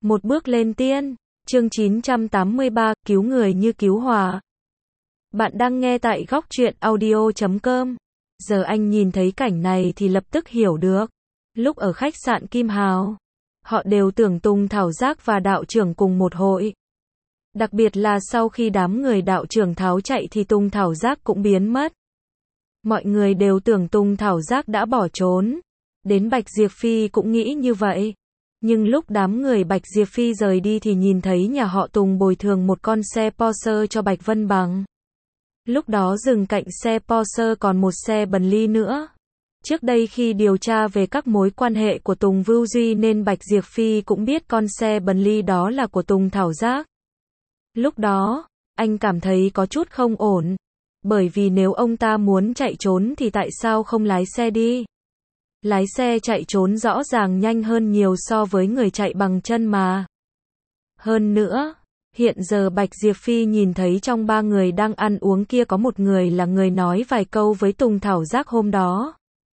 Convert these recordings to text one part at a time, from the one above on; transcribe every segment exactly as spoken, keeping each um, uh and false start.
Một bước lên tiên, chương chín trăm tám mươi ba, cứu người như cứu hỏa. Bạn đang nghe tại góc truyện audio chấm com. Giờ anh nhìn thấy cảnh này thì lập tức hiểu được. Lúc ở khách sạn Kim Hào, họ đều tưởng Tùng Thảo Giác và đạo trưởng cùng một hội. Đặc biệt là sau khi đám người đạo trưởng tháo chạy thì Tùng Thảo Giác cũng biến mất. Mọi người đều tưởng Tùng Thảo Giác đã bỏ trốn. Đến Bạch Diệp Phi cũng nghĩ như vậy. Nhưng lúc đám người Bạch Diệp Phi rời đi thì nhìn thấy nhà họ Tùng bồi thường một con xe Porsche cho Bạch Vân Bằng. Lúc đó dừng cạnh xe Porsche còn một xe Bentley nữa. Trước đây khi điều tra về các mối quan hệ của Tùng Vưu Duy nên Bạch Diệp Phi cũng biết con xe Bentley đó là của Tùng Thảo Giác. Lúc đó, anh cảm thấy có chút không ổn. Bởi vì nếu ông ta muốn chạy trốn thì tại sao không lái xe đi? Lái xe chạy trốn rõ ràng nhanh hơn nhiều so với người chạy bằng chân mà. Hơn nữa, hiện giờ Bạch Diệp Phi nhìn thấy trong ba người đang ăn uống kia có một người là người nói vài câu với Tùng Thảo Giác hôm đó.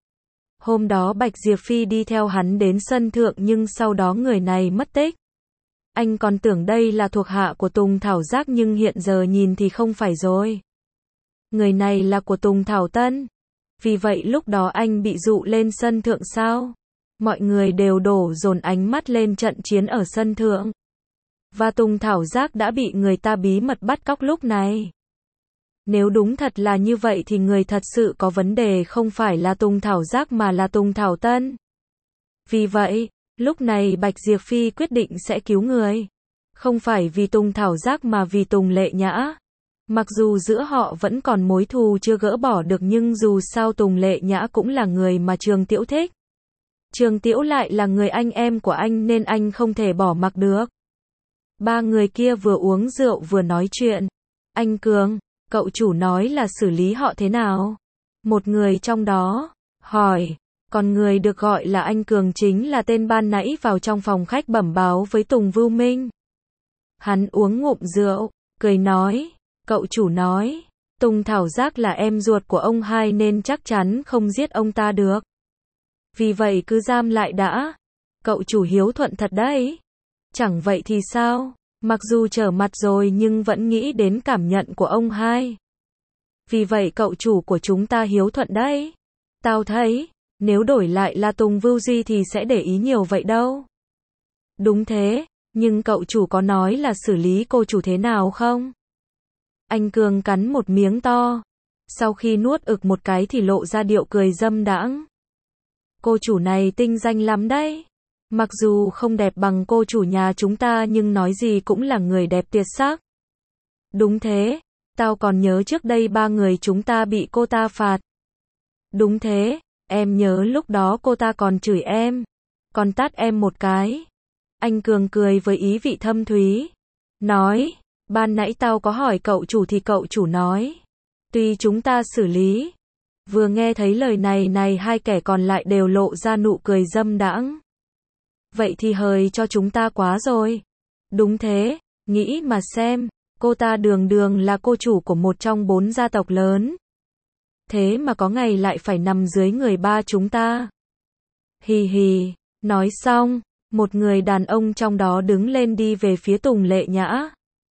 Hôm đó Bạch Diệp Phi đi theo hắn đến sân thượng nhưng sau đó người này mất tích. Anh còn tưởng đây là thuộc hạ của Tùng Thảo Giác nhưng hiện giờ nhìn thì không phải rồi. Người này là của Tùng Thảo Tân. Vì vậy lúc đó anh bị dụ lên sân thượng sao? Mọi người đều đổ dồn ánh mắt lên trận chiến ở sân thượng. Và Tùng Thảo Giác đã bị người ta bí mật bắt cóc lúc này. Nếu đúng thật là như vậy thì người thật sự có vấn đề không phải là Tùng Thảo Giác mà là Tùng Thảo Tân. Vì vậy, lúc này Bạch Diệp Phi quyết định sẽ cứu người. Không phải vì Tùng Thảo Giác mà vì Tùng Lệ Nhã. Mặc dù giữa họ vẫn còn mối thù chưa gỡ bỏ được nhưng dù sao Tùng Lệ Nhã cũng là người mà Trường Tiễu thích. Trường Tiễu lại là người anh em của anh nên anh không thể bỏ mặc được. Ba người kia vừa uống rượu vừa nói chuyện. Anh Cường, cậu chủ nói là xử lý họ thế nào? Một người trong đó hỏi, còn người được gọi là anh Cường chính là tên ban nãy vào trong phòng khách bẩm báo với Tùng Vưu Minh. Hắn uống ngụm rượu, cười nói. Cậu chủ nói, Tùng Thảo Giác là em ruột của ông hai nên chắc chắn không giết ông ta được. Vì vậy cứ giam lại đã. Cậu chủ hiếu thuận thật đấy. Chẳng vậy thì sao? Mặc dù trở mặt rồi nhưng vẫn nghĩ đến cảm nhận của ông hai. Vì vậy cậu chủ của chúng ta hiếu thuận đấy. Tao thấy, nếu đổi lại là Tùng Vưu Duy thì sẽ để ý nhiều vậy đâu. Đúng thế, nhưng cậu chủ có nói là xử lý cô chủ thế nào không? Anh Cường cắn một miếng to. Sau khi nuốt ực một cái thì lộ ra điệu cười dâm đãng. Cô chủ này tinh danh lắm đấy. Mặc dù không đẹp bằng cô chủ nhà chúng ta nhưng nói gì cũng là người đẹp tuyệt sắc. Đúng thế, tao còn nhớ trước đây ba người chúng ta bị cô ta phạt. Đúng thế, em nhớ lúc đó cô ta còn chửi em. Còn tát em một cái. Anh Cường cười với ý vị thâm thúy. Nói. Ban nãy tao có hỏi cậu chủ thì cậu chủ nói. Tuy chúng ta xử lý. Vừa nghe thấy lời này này hai kẻ còn lại đều lộ ra nụ cười dâm đãng. Vậy thì hời cho chúng ta quá rồi. Đúng thế, nghĩ mà xem, cô ta đường đường là cô chủ của một trong bốn gia tộc lớn. Thế mà có ngày lại phải nằm dưới người ba chúng ta. Hì hì, nói xong, một người đàn ông trong đó đứng lên đi về phía Tùng Lệ Nhã.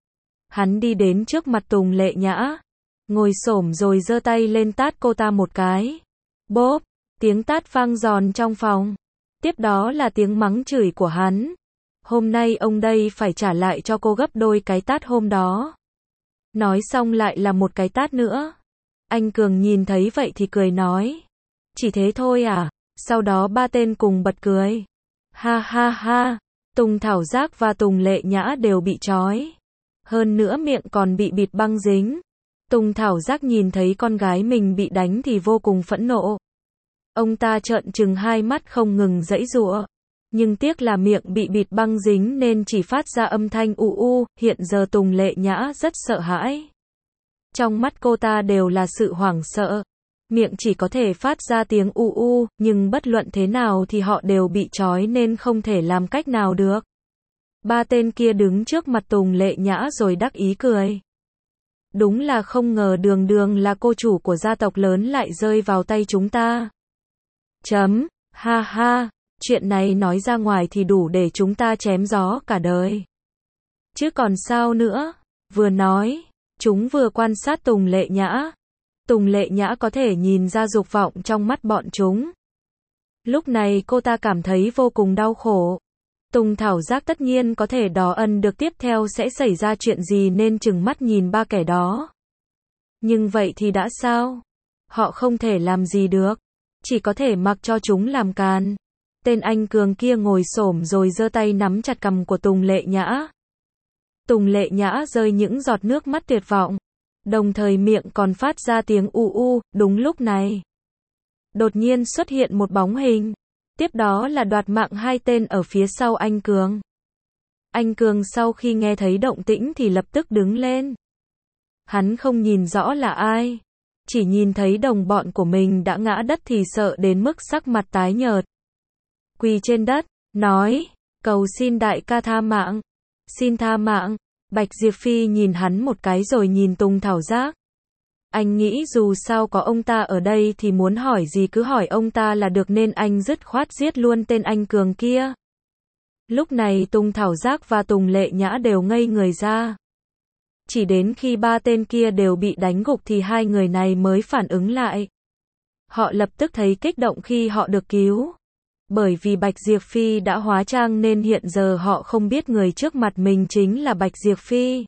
Hắn đi đến trước mặt Tùng Lệ Nhã, ngồi xổm rồi giơ tay lên tát cô ta một cái. Bốp, tiếng tát vang giòn trong phòng. Tiếp đó là tiếng mắng chửi của hắn. Hôm nay ông đây phải trả lại cho cô gấp đôi cái tát hôm đó. Nói xong lại là một cái tát nữa. Anh Cường nhìn thấy vậy thì cười nói. Chỉ thế thôi à? Sau đó ba tên cùng bật cười. Ha ha ha, Tùng Thảo Giác và Tùng Lệ Nhã đều bị trói. Hơn nữa miệng còn bị bịt băng dính. Tùng Thảo Giác nhìn thấy con gái mình bị đánh thì vô cùng phẫn nộ. Ông ta trợn trừng hai mắt không ngừng giãy giụa. Nhưng tiếc là miệng bị bịt băng dính nên chỉ phát ra âm thanh u u. Hiện giờ Tùng Lệ Nhã rất sợ hãi. Trong mắt cô ta đều là sự hoảng sợ. Miệng chỉ có thể phát ra tiếng u u, nhưng bất luận thế nào thì họ đều bị trói nên không thể làm cách nào được. Ba tên kia đứng trước mặt Tùng Lệ Nhã rồi đắc ý cười. Đúng là không ngờ đường đường là cô chủ của gia tộc lớn lại rơi vào tay chúng ta. Chấm, ha ha, Chuyện này nói ra ngoài thì đủ để chúng ta chém gió cả đời. Chứ còn sao nữa? Vừa nói, chúng vừa quan sát Tùng Lệ Nhã. Tùng Lệ Nhã có thể nhìn ra dục vọng trong mắt bọn chúng. Lúc này cô ta cảm thấy vô cùng đau khổ. Tùng Thảo Giác tất nhiên có thể đò ân được tiếp theo sẽ xảy ra chuyện gì nên trừng mắt nhìn ba kẻ đó. Nhưng vậy thì đã sao? Họ không thể làm gì được. Chỉ có thể mặc cho chúng làm càn. Tên anh Cường kia ngồi xổm rồi giơ tay nắm chặt cằm của Tùng Lệ Nhã. Tùng Lệ Nhã rơi những giọt nước mắt tuyệt vọng. Đồng thời miệng còn phát ra tiếng u u. Đúng lúc này, đột nhiên xuất hiện một bóng hình. Tiếp đó là đoạt mạng hai tên ở phía sau anh Cường. Anh Cường sau khi nghe thấy động tĩnh thì lập tức đứng lên. Hắn không nhìn rõ là ai. Chỉ nhìn thấy đồng bọn của mình đã ngã đất thì sợ đến mức sắc mặt tái nhợt. Quỳ trên đất, nói, cầu xin đại ca tha mạng. Xin tha mạng. Bạch Diệp Phi nhìn hắn một cái rồi nhìn Tùng Thảo Giác. Anh nghĩ dù sao có ông ta ở đây thì muốn hỏi gì cứ hỏi ông ta là được nên anh dứt khoát giết luôn tên anh Cường kia. Lúc này Tùng Thảo Giác và Tùng Lệ Nhã đều ngây người ra. Chỉ đến khi ba tên kia đều bị đánh gục thì hai người này mới phản ứng lại. Họ lập tức thấy kích động khi họ được cứu. Bởi vì Bạch Diệp Phi đã hóa trang nên hiện giờ họ không biết người trước mặt mình chính là Bạch Diệp Phi.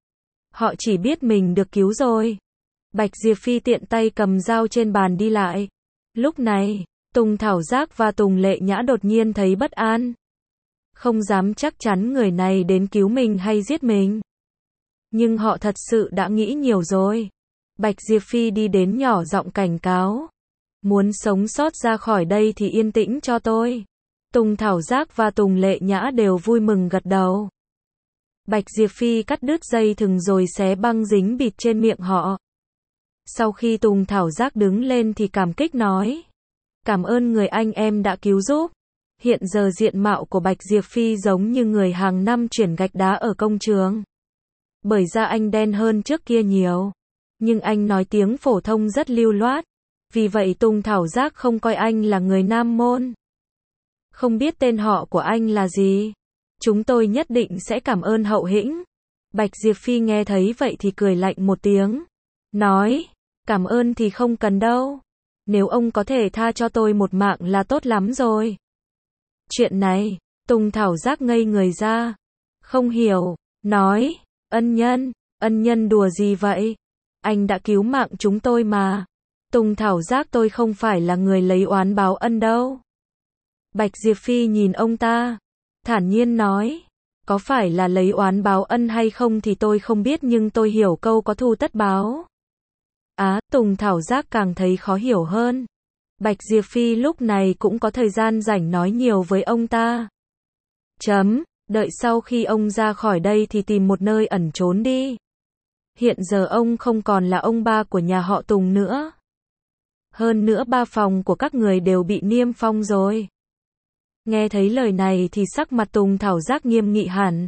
Họ chỉ biết mình được cứu rồi. Bạch Diệp Phi tiện tay cầm dao trên bàn đi lại. Lúc này, Tùng Thảo Giác và Tùng Lệ Nhã đột nhiên thấy bất an. Không dám chắc chắn người này đến cứu mình hay giết mình. Nhưng họ thật sự đã nghĩ nhiều rồi. Bạch Diệp Phi đi đến nhỏ giọng cảnh cáo. Muốn sống sót ra khỏi đây thì yên tĩnh cho tôi. Tùng Thảo Giác và Tùng Lệ Nhã đều vui mừng gật đầu. Bạch Diệp Phi cắt đứt dây thừng rồi xé băng dính bịt trên miệng họ. Sau khi Tùng Thảo Giác đứng lên thì cảm kích nói. Cảm ơn người anh em đã cứu giúp. Hiện giờ diện mạo của Bạch Diệp Phi giống như người hàng năm chuyển gạch đá ở công trường. Bởi ra anh đen hơn trước kia nhiều. Nhưng anh nói tiếng phổ thông rất lưu loát. Vì vậy Tùng Thảo Giác không coi anh là người Nam Môn. Không biết tên họ của anh là gì? Chúng tôi nhất định sẽ cảm ơn hậu hĩnh. Bạch Diệp Phi nghe thấy vậy thì cười lạnh một tiếng. Nói, cảm ơn thì không cần đâu. Nếu ông có thể tha cho tôi một mạng là tốt lắm rồi. Chuyện này, Tùng Thảo Giác ngây người ra. Không hiểu, nói, ân nhân, ân nhân đùa gì vậy? Anh đã cứu mạng chúng tôi mà. Tùng Thảo Giác tôi không phải là người lấy oán báo ân đâu. Bạch Diệp Phi nhìn ông ta, thản nhiên nói, có phải là lấy oán báo ân hay không thì tôi không biết nhưng tôi hiểu câu có thù tất báo. Á, Tùng Thảo Giác càng thấy khó hiểu hơn. Bạch Diệp Phi lúc này cũng có thời gian rảnh nói nhiều với ông ta. Chấm, đợi sau khi ông ra khỏi đây thì tìm một nơi ẩn trốn đi. Hiện giờ ông không còn là ông ba của nhà họ Tùng nữa. Hơn nữa ba phòng của các người đều bị niêm phong rồi. Nghe thấy lời này thì sắc mặt Tùng Thảo Giác nghiêm nghị hẳn.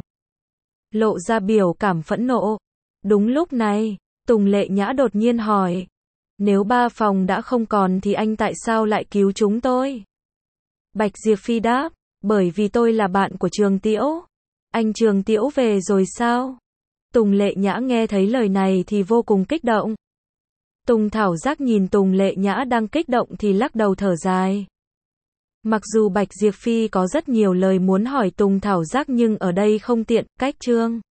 Lộ ra biểu cảm phẫn nộ. Đúng lúc này, Tùng Lệ Nhã đột nhiên hỏi. Nếu ba phòng đã không còn thì anh tại sao lại cứu chúng tôi? Bạch Diệp Phi đáp. Bởi vì tôi là bạn của Trường Tiễu. Anh Trường Tiễu về rồi sao? Tùng Lệ Nhã nghe thấy lời này thì vô cùng kích động. Tùng Thảo Giác nhìn Tùng Lệ Nhã đang kích động thì lắc đầu thở dài. Mặc dù Bạch Diệp Phi có rất nhiều lời muốn hỏi Tùng Thảo Giác nhưng ở đây không tiện, cách chương.